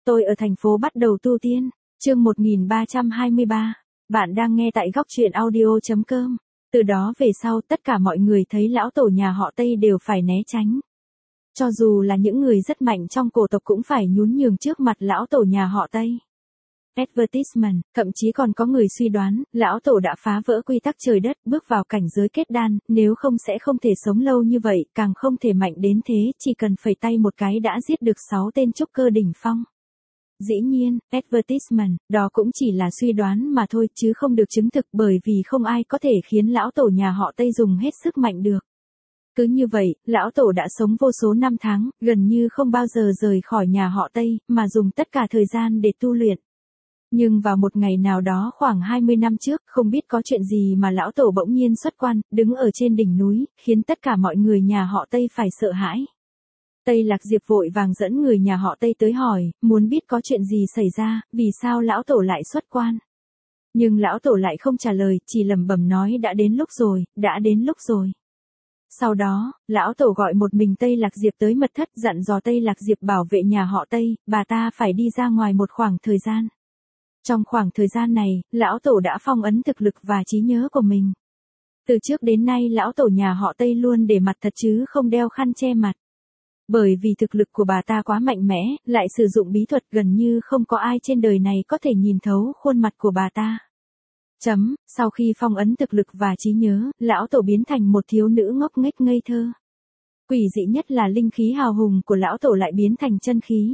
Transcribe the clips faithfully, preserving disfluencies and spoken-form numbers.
Tôi ở thành phố bắt đầu tu tiên. Chương một nghìn ba trăm hai mươi ba. Bạn đang nghe tại góc truyện audio chấm com. Từ đó về sau tất cả mọi người thấy lão tổ nhà họ Tây đều phải né tránh. Cho dù là những người rất mạnh trong cổ tộc cũng phải nhún nhường trước mặt lão tổ nhà họ Tây. Advertisement, thậm chí còn có người suy đoán, lão tổ đã phá vỡ quy tắc trời đất, bước vào cảnh giới kết đan, nếu không sẽ không thể sống lâu như vậy, càng không thể mạnh đến thế, chỉ cần phẩy tay một cái đã giết được sáu tên trúc cơ đỉnh phong. Dĩ nhiên, advertisement, đó cũng chỉ là suy đoán mà thôi chứ không được chứng thực bởi vì không ai có thể khiến lão tổ nhà họ Tây dùng hết sức mạnh được. Cứ như vậy, lão tổ đã sống vô số năm tháng, gần như không bao giờ rời khỏi nhà họ Tây, mà dùng tất cả thời gian để tu luyện. Nhưng vào một ngày nào đó khoảng hai mươi năm trước, không biết có chuyện gì mà lão tổ bỗng nhiên xuất quan, đứng ở trên đỉnh núi, khiến tất cả mọi người nhà họ Tây phải sợ hãi. Tây Lạc Diệp vội vàng dẫn người nhà họ Tây tới hỏi, muốn biết có chuyện gì xảy ra, vì sao lão tổ lại xuất quan. Nhưng lão tổ lại không trả lời, chỉ lẩm bẩm nói đã đến lúc rồi, đã đến lúc rồi. Sau đó, lão tổ gọi một mình Tây Lạc Diệp tới mật thất dặn dò Tây Lạc Diệp bảo vệ nhà họ Tây, bà ta phải đi ra ngoài một khoảng thời gian. Trong khoảng thời gian này, lão tổ đã phong ấn thực lực và trí nhớ của mình. Từ trước đến nay lão tổ nhà họ Tây luôn để mặt thật chứ không đeo khăn che mặt. Bởi vì thực lực của bà ta quá mạnh mẽ, lại sử dụng bí thuật gần như không có ai trên đời này có thể nhìn thấu khuôn mặt của bà ta. Chấm, sau khi phong ấn thực lực và trí nhớ, lão tổ biến thành một thiếu nữ ngốc nghếch ngây thơ. Quỷ dị nhất là linh khí hào hùng của lão tổ lại biến thành chân khí.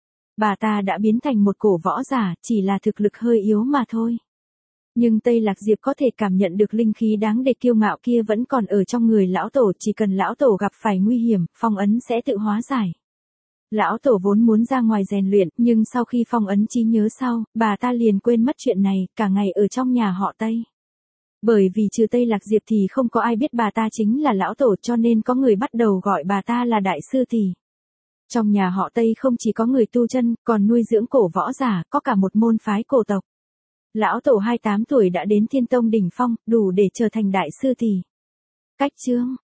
Bà ta đã biến thành một cổ võ giả, chỉ là thực lực hơi yếu mà thôi. Nhưng Tây Lạc Diệp có thể cảm nhận được linh khí đáng để kiêu ngạo kia vẫn còn ở trong người lão tổ, chỉ cần lão tổ gặp phải nguy hiểm, phong ấn sẽ tự hóa giải. Lão tổ vốn muốn ra ngoài rèn luyện, nhưng sau khi phong ấn trí nhớ sau, bà ta liền quên mất chuyện này, cả ngày ở trong nhà họ Tây. Bởi vì trừ Tây Lạc Diệp thì không có ai biết bà ta chính là lão tổ, cho nên có người bắt đầu gọi bà ta là đại sư tỷ. Trong nhà họ Tây không chỉ có người tu chân, còn nuôi dưỡng cổ võ giả, có cả một môn phái cổ tộc. Lão tổ hai mươi tám tuổi đã đến Thiên Tông đỉnh phong, đủ để trở thành đại sư tỷ. Cách chương,